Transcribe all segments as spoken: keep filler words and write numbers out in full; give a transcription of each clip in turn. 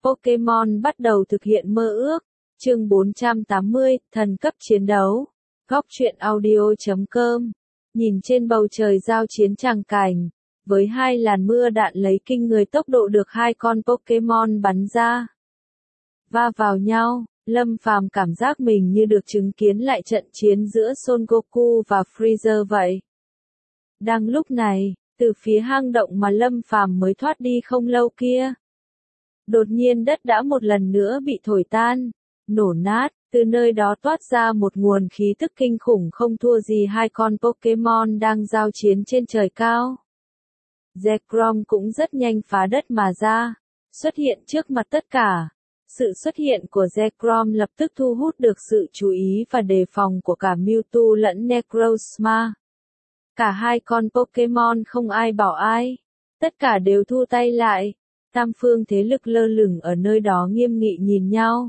Pokémon bắt đầu thực hiện mơ ước. Chương bốn trăm tám mươi, thần cấp chiến đấu. Góc truyện audio chấm com. Nhìn trên bầu trời giao chiến tràng cảnh, với hai làn mưa đạn lấy kinh người tốc độ được hai con Pokémon bắn ra, va vào nhau, Lâm Phàm cảm giác mình như được chứng kiến lại trận chiến giữa Son Goku và Freezer vậy. Đang lúc này, từ phía hang động mà Lâm Phàm mới thoát đi không lâu kia, đột nhiên đất đã một lần nữa bị thổi tan, nổ nát, từ nơi đó toát ra một nguồn khí tức kinh khủng không thua gì hai con Pokémon đang giao chiến trên trời cao. Zekrom cũng rất nhanh phá đất mà ra, xuất hiện trước mặt tất cả. Sự xuất hiện của Zekrom lập tức thu hút được sự chú ý và đề phòng của cả Mewtwo lẫn Necrozma. Cả hai con Pokémon không ai bảo ai, tất cả đều thu tay lại. Tam phương thế lực lơ lửng ở nơi đó nghiêm nghị nhìn nhau.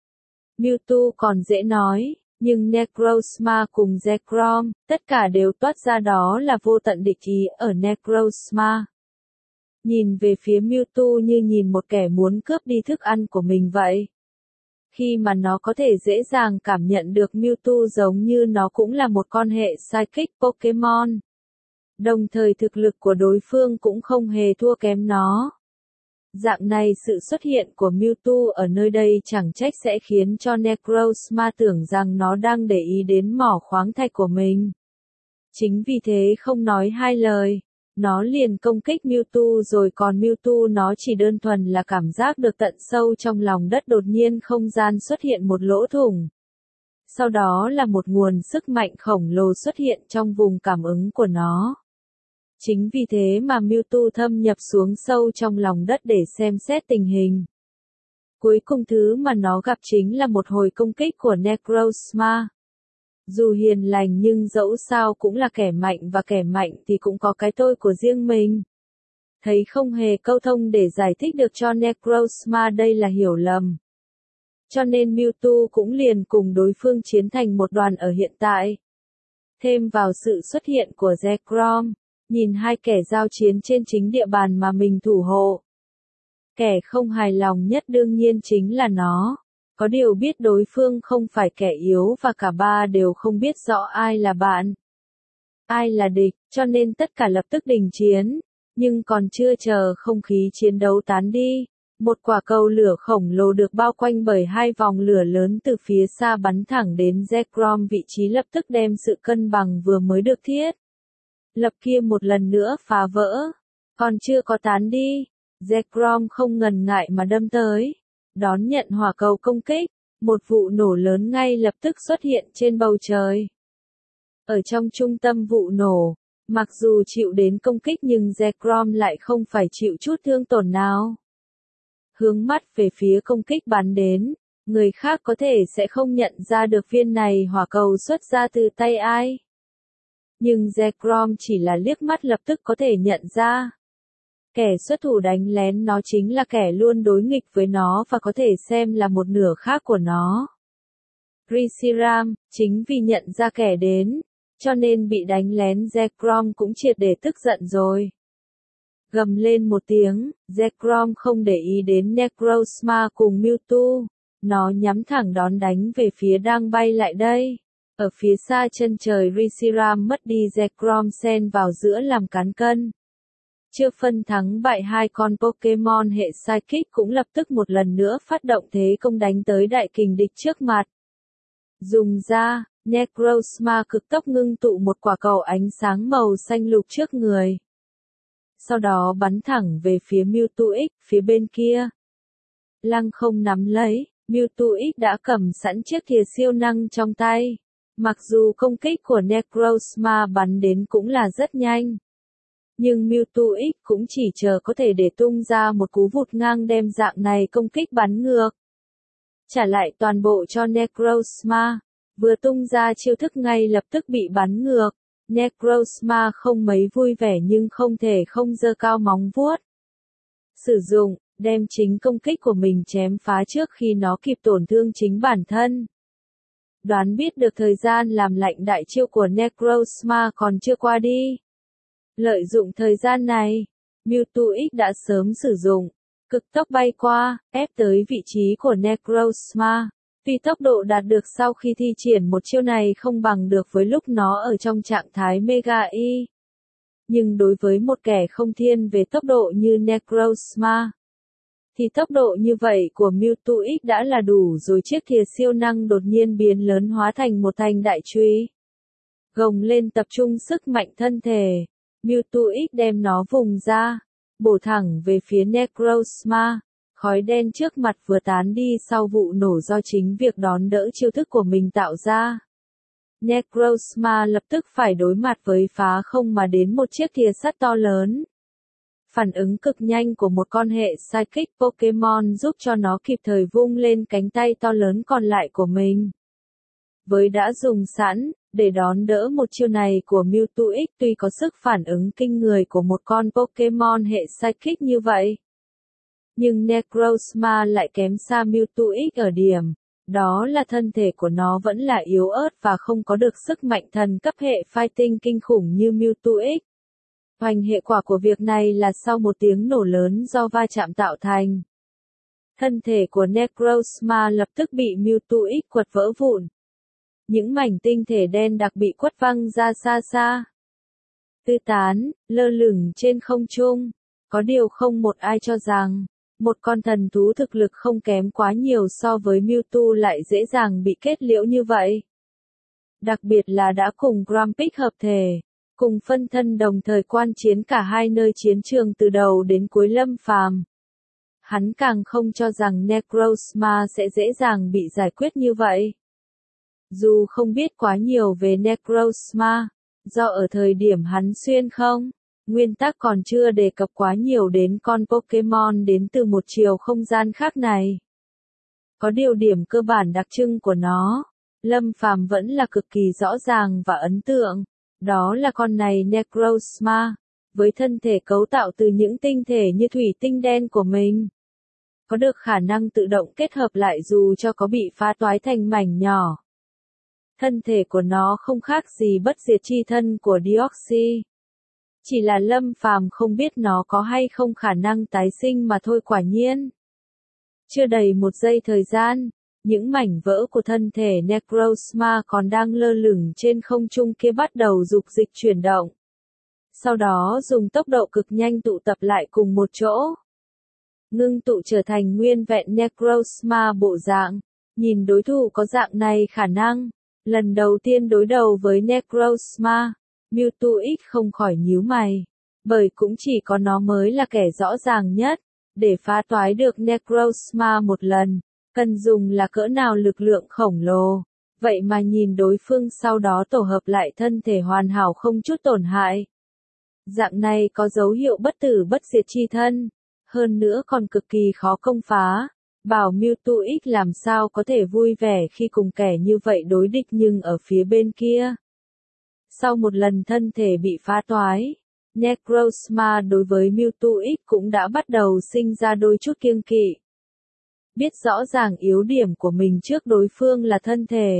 Mewtwo còn dễ nói, nhưng Necrozma cùng Zekrom, tất cả đều toát ra đó là vô tận địch ý ở Necrozma. Nhìn về phía Mewtwo như nhìn một kẻ muốn cướp đi thức ăn của mình vậy. Khi mà nó có thể dễ dàng cảm nhận được Mewtwo giống như nó cũng là một con hệ Psychic Pokémon. Đồng thời thực lực của đối phương cũng không hề thua kém nó. Dạng này sự xuất hiện của Mewtwo ở nơi đây chẳng trách sẽ khiến cho Necrozma tưởng rằng nó đang để ý đến mỏ khoáng thạch của mình. Chính vì thế không nói hai lời, nó liền công kích Mewtwo rồi còn Mewtwo nó chỉ đơn thuần là cảm giác được tận sâu trong lòng đất đột nhiên không gian xuất hiện một lỗ thủng. Sau đó là một nguồn sức mạnh khổng lồ xuất hiện trong vùng cảm ứng của nó. Chính vì thế mà Mewtwo thâm nhập xuống sâu trong lòng đất để xem xét tình hình. Cuối cùng thứ mà nó gặp chính là một hồi công kích của Necrozma. Dù hiền lành nhưng dẫu sao cũng là kẻ mạnh và kẻ mạnh thì cũng có cái tôi của riêng mình. Thấy không hề câu thông để giải thích được cho Necrozma đây là hiểu lầm. Cho nên Mewtwo cũng liền cùng đối phương chiến thành một đoàn ở hiện tại. Thêm vào sự xuất hiện của Zekrom, nhìn hai kẻ giao chiến trên chính địa bàn mà mình thủ hộ. Kẻ không hài lòng nhất đương nhiên chính là nó. Có điều biết đối phương không phải kẻ yếu và cả ba đều không biết rõ ai là bạn, ai là địch, cho nên tất cả lập tức đình chiến. Nhưng còn chưa chờ không khí chiến đấu tán đi, một quả cầu lửa khổng lồ được bao quanh bởi hai vòng lửa lớn từ phía xa bắn thẳng đến Zekrom, vị trí lập tức đem sự cân bằng vừa mới được thiết lập kia một lần nữa phá vỡ. Còn chưa có tán đi, Zekrom không ngần ngại mà đâm tới, đón nhận hỏa cầu công kích, một vụ nổ lớn ngay lập tức xuất hiện trên bầu trời. Ở trong trung tâm vụ nổ, mặc dù chịu đến công kích nhưng Zekrom lại không phải chịu chút thương tổn nào. Hướng mắt về phía công kích bắn đến, người khác có thể sẽ không nhận ra được viên này hỏa cầu xuất ra từ tay ai. Nhưng Zekrom chỉ là liếc mắt lập tức có thể nhận ra. Kẻ xuất thủ đánh lén nó chính là kẻ luôn đối nghịch với nó và có thể xem là một nửa khác của nó. Reshiram, chính vì nhận ra kẻ đến, cho nên bị đánh lén Zekrom cũng triệt để tức giận rồi. Gầm lên một tiếng, Zekrom không để ý đến Necrozma cùng Mewtwo, nó nhắm thẳng đón đánh về phía đang bay lại đây. Ở phía xa chân trời Reshiram mất đi Zekrom xen vào giữa làm cán cân. Chưa phân thắng bại hai con Pokémon hệ Psychic cũng lập tức một lần nữa phát động thế công đánh tới đại kình địch trước mặt. Dùng ra, Necrozma cực tốc ngưng tụ một quả cầu ánh sáng màu xanh lục trước người. Sau đó bắn thẳng về phía Mewtwo X phía bên kia. Lăng không nắm lấy, Mewtwo X đã cầm sẵn chiếc thìa siêu năng trong tay. Mặc dù công kích của Necrozma bắn đến cũng là rất nhanh. Nhưng Mewtwo X cũng chỉ chờ có thể để tung ra một cú vụt ngang đem dạng này công kích bắn ngược. Trả lại toàn bộ cho Necrozma, vừa tung ra chiêu thức ngay lập tức bị bắn ngược. Necrozma không mấy vui vẻ nhưng không thể không giơ cao móng vuốt. Sử dụng, đem chính công kích của mình chém phá trước khi nó kịp tổn thương chính bản thân. Đoán biết được thời gian làm lạnh đại chiêu của Necrozma còn chưa qua đi. Lợi dụng thời gian này, Mewtwo X đã sớm sử dụng cực tốc bay qua, ép tới vị trí của Necrozma. Tuy tốc độ đạt được sau khi thi triển một chiêu này không bằng được với lúc nó ở trong trạng thái Mega Y. Nhưng đối với một kẻ không thiên về tốc độ như Necrozma, thì tốc độ như vậy của Mewtwo X đã là đủ rồi. Chiếc thìa siêu năng đột nhiên biến lớn hóa thành một thanh đại chùy. Gồng lên tập trung sức mạnh thân thể, Mewtwo X đem nó vùng ra, bổ thẳng về phía Necrozma. Khói đen trước mặt vừa tán đi sau vụ nổ do chính việc đón đỡ chiêu thức của mình tạo ra. Necrozma lập tức phải đối mặt với phá không mà đến một chiếc thìa sắt to lớn. Phản ứng cực nhanh của một con hệ Psychic Pokemon giúp cho nó kịp thời vung lên cánh tay to lớn còn lại của mình. Với đã dùng sẵn, để đón đỡ một chiêu này của Mewtwo X tuy có sức phản ứng kinh người của một con Pokemon hệ Psychic như vậy. Nhưng Necrozma lại kém xa Mewtwo X ở điểm, đó là thân thể của nó vẫn là yếu ớt và không có được sức mạnh thần cấp hệ Fighting kinh khủng như Mewtwo X. Hoành hệ quả của việc này là sau một tiếng nổ lớn do va chạm tạo thành. Thân thể của Necrozma lập tức bị Mewtwo X quật vỡ vụn. Những mảnh tinh thể đen đặc bị quất văng ra xa xa. Tứ tán, lơ lửng trên không trung. Có điều không một ai cho rằng, một con thần thú thực lực không kém quá nhiều so với Mewtwo lại dễ dàng bị kết liễu như vậy. Đặc biệt là đã cùng Grumpig hợp thể, cùng phân thân đồng thời quan chiến cả hai nơi chiến trường từ đầu đến cuối Lâm Phàm. Hắn càng không cho rằng Necrozma sẽ dễ dàng bị giải quyết như vậy. Dù không biết quá nhiều về Necrozma, do ở thời điểm hắn xuyên không, nguyên tắc còn chưa đề cập quá nhiều đến con Pokemon đến từ một chiều không gian khác này. Có điều điểm cơ bản đặc trưng của nó, Lâm Phàm vẫn là cực kỳ rõ ràng và ấn tượng, đó là con này Necrozma, với thân thể cấu tạo từ những tinh thể như thủy tinh đen của mình. Có được khả năng tự động kết hợp lại dù cho có bị phá toái thành mảnh nhỏ. Thân thể của nó không khác gì bất diệt chi thân của Deoxys. Chỉ là Lâm Phàm không biết nó có hay không khả năng tái sinh mà thôi. Quả nhiên. Chưa đầy một giây thời gian, những mảnh vỡ của thân thể Necrozma còn đang lơ lửng trên không trung kia bắt đầu dục dịch chuyển động. Sau đó dùng tốc độ cực nhanh tụ tập lại cùng một chỗ. Ngưng tụ trở thành nguyên vẹn Necrozma bộ dạng. Nhìn đối thủ có dạng này khả năng. Lần đầu tiên đối đầu với Necrozma, Mewtwo X không khỏi nhíu mày. Bởi cũng chỉ có nó mới là kẻ rõ ràng nhất. Để phá toái được Necrozma một lần, cần dùng là cỡ nào lực lượng khổng lồ. Vậy mà nhìn đối phương sau đó tổ hợp lại thân thể hoàn hảo không chút tổn hại. Dạng này có dấu hiệu bất tử bất diệt chi thân. Hơn nữa còn cực kỳ khó công phá. Bảo Mewtwo X làm sao có thể vui vẻ khi cùng kẻ như vậy đối địch nhưng ở phía bên kia. Sau một lần thân thể bị phá toái, Necrozma đối với Mewtwo X cũng đã bắt đầu sinh ra đôi chút kiêng kỵ. Biết rõ ràng yếu điểm của mình trước đối phương là thân thể.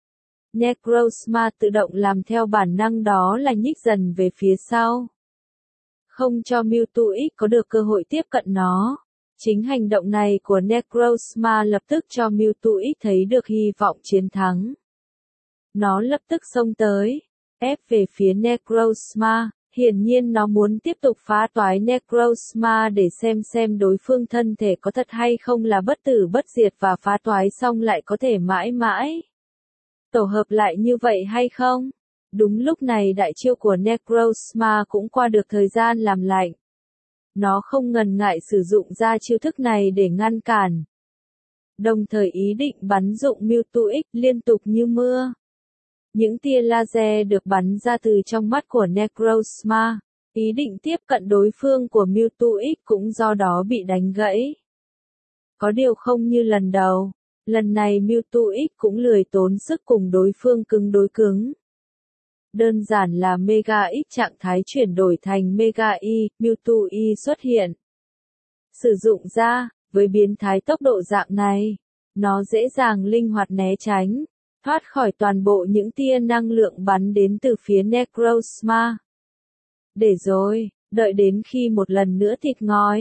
Necrozma tự động làm theo bản năng đó là nhích dần về phía sau. Không cho Mewtwo X có được cơ hội tiếp cận nó. Chính hành động này của Necrozma lập tức cho Mewtwo X thấy được hy vọng chiến thắng. Nó lập tức xông tới, ép về phía Necrozma, hiển nhiên nó muốn tiếp tục phá toái Necrozma để xem xem đối phương thân thể có thật hay không là bất tử bất diệt và phá toái xong lại có thể mãi mãi tổ hợp lại như vậy hay không. Đúng lúc này đại chiêu của Necrozma cũng qua được thời gian làm lạnh. Nó không ngần ngại sử dụng ra chiêu thức này để ngăn cản. Đồng thời ý định bắn dụng Mewtwo X liên tục như mưa. Những tia laser được bắn ra từ trong mắt của Necrozma. Ý định tiếp cận đối phương của Mewtwo X cũng do đó bị đánh gãy. Có điều không như lần đầu. Lần này Mewtwo X cũng lười tốn sức cùng đối phương cứng đối cứng. Đơn giản là Mega X trạng thái chuyển đổi thành Mega Y, Mewtwo Y xuất hiện. Sử dụng ra, với biến thái tốc độ dạng này, nó dễ dàng linh hoạt né tránh, thoát khỏi toàn bộ những tia năng lượng bắn đến từ phía Necrozma. Để rồi, đợi đến khi một lần nữa thịt ngòi,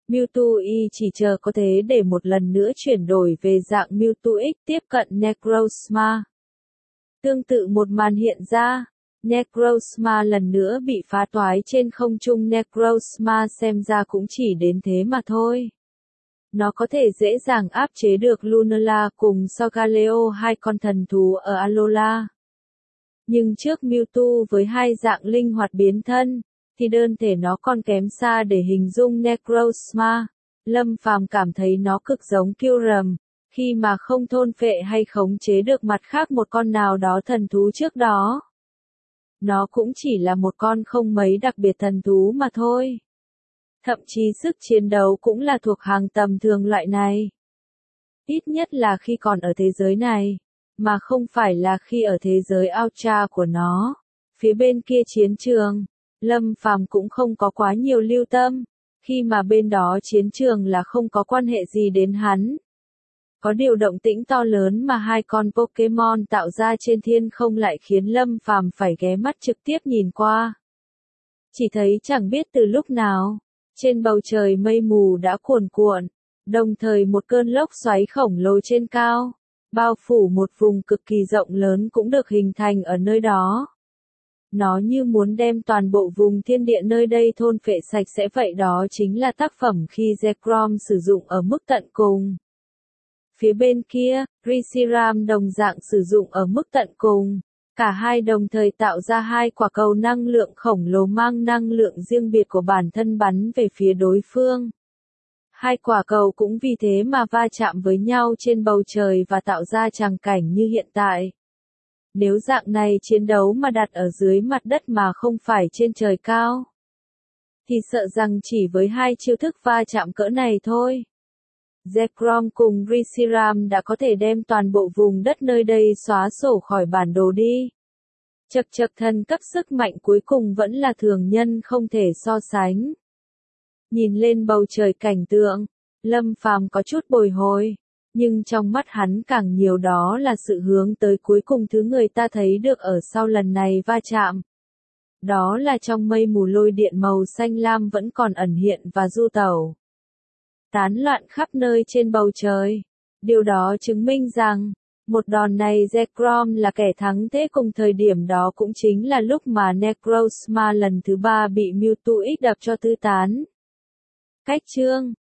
Mewtwo Y chỉ chờ có thế để một lần nữa chuyển đổi về dạng Mewtwo X tiếp cận Necrozma. Tương tự một màn hiện ra, Necrozma lần nữa bị phá toái trên không trung. Necrozma xem ra cũng chỉ đến thế mà thôi. Nó có thể dễ dàng áp chế được Lunala cùng Solgaleo, hai con thần thú ở Alola. Nhưng trước Mewtwo với hai dạng linh hoạt biến thân, thì đơn thể nó còn kém xa để hình dung Necrozma. Lâm Phàm cảm thấy nó cực giống Kyurem, khi mà không thôn phệ hay khống chế được mặt khác một con nào đó thần thú trước đó. Nó cũng chỉ là một con không mấy đặc biệt thần thú mà thôi. Thậm chí sức chiến đấu cũng là thuộc hàng tầm thường loại này. Ít nhất là khi còn ở thế giới này, mà không phải là khi ở thế giới Ultra của nó. Phía bên kia chiến trường, Lâm Phàm cũng không có quá nhiều lưu tâm, khi mà bên đó chiến trường là không có quan hệ gì đến hắn. Có điều động tĩnh to lớn mà hai con Pokemon tạo ra trên thiên không lại khiến Lâm Phàm phải ghé mắt trực tiếp nhìn qua. Chỉ thấy chẳng biết từ lúc nào, trên bầu trời mây mù đã cuồn cuộn, đồng thời một cơn lốc xoáy khổng lồ trên cao, bao phủ một vùng cực kỳ rộng lớn cũng được hình thành ở nơi đó. Nó như muốn đem toàn bộ vùng thiên địa nơi đây thôn phệ sạch sẽ vậy. Đó chính là tác phẩm khi Zekrom sử dụng ở mức tận cùng. Phía bên kia, Reshiram đồng dạng sử dụng ở mức tận cùng. Cả hai đồng thời tạo ra hai quả cầu năng lượng khổng lồ mang năng lượng riêng biệt của bản thân bắn về phía đối phương. Hai quả cầu cũng vì thế mà va chạm với nhau trên bầu trời và tạo ra tràng cảnh như hiện tại. Nếu dạng này chiến đấu mà đặt ở dưới mặt đất mà không phải trên trời cao, thì sợ rằng chỉ với hai chiêu thức va chạm cỡ này thôi, Zekrom cùng Reshiram đã có thể đem toàn bộ vùng đất nơi đây xóa sổ khỏi bản đồ đi. Chậc chậc, thần cấp sức mạnh cuối cùng vẫn là thường nhân không thể so sánh. Nhìn lên bầu trời cảnh tượng, Lâm Phàm có chút bồi hồi, nhưng trong mắt hắn càng nhiều đó là sự hướng tới cuối cùng thứ người ta thấy được ở sau lần này va chạm. Đó là trong mây mù lôi điện màu xanh lam vẫn còn ẩn hiện và du tẩu, tán loạn khắp nơi trên bầu trời. Điều đó chứng minh rằng, một đòn này Zekrom là kẻ thắng thế. Cùng thời điểm đó cũng chính là lúc mà Necrozma lần thứ ba bị Mewtwo X đập cho tứ tán. Cách chương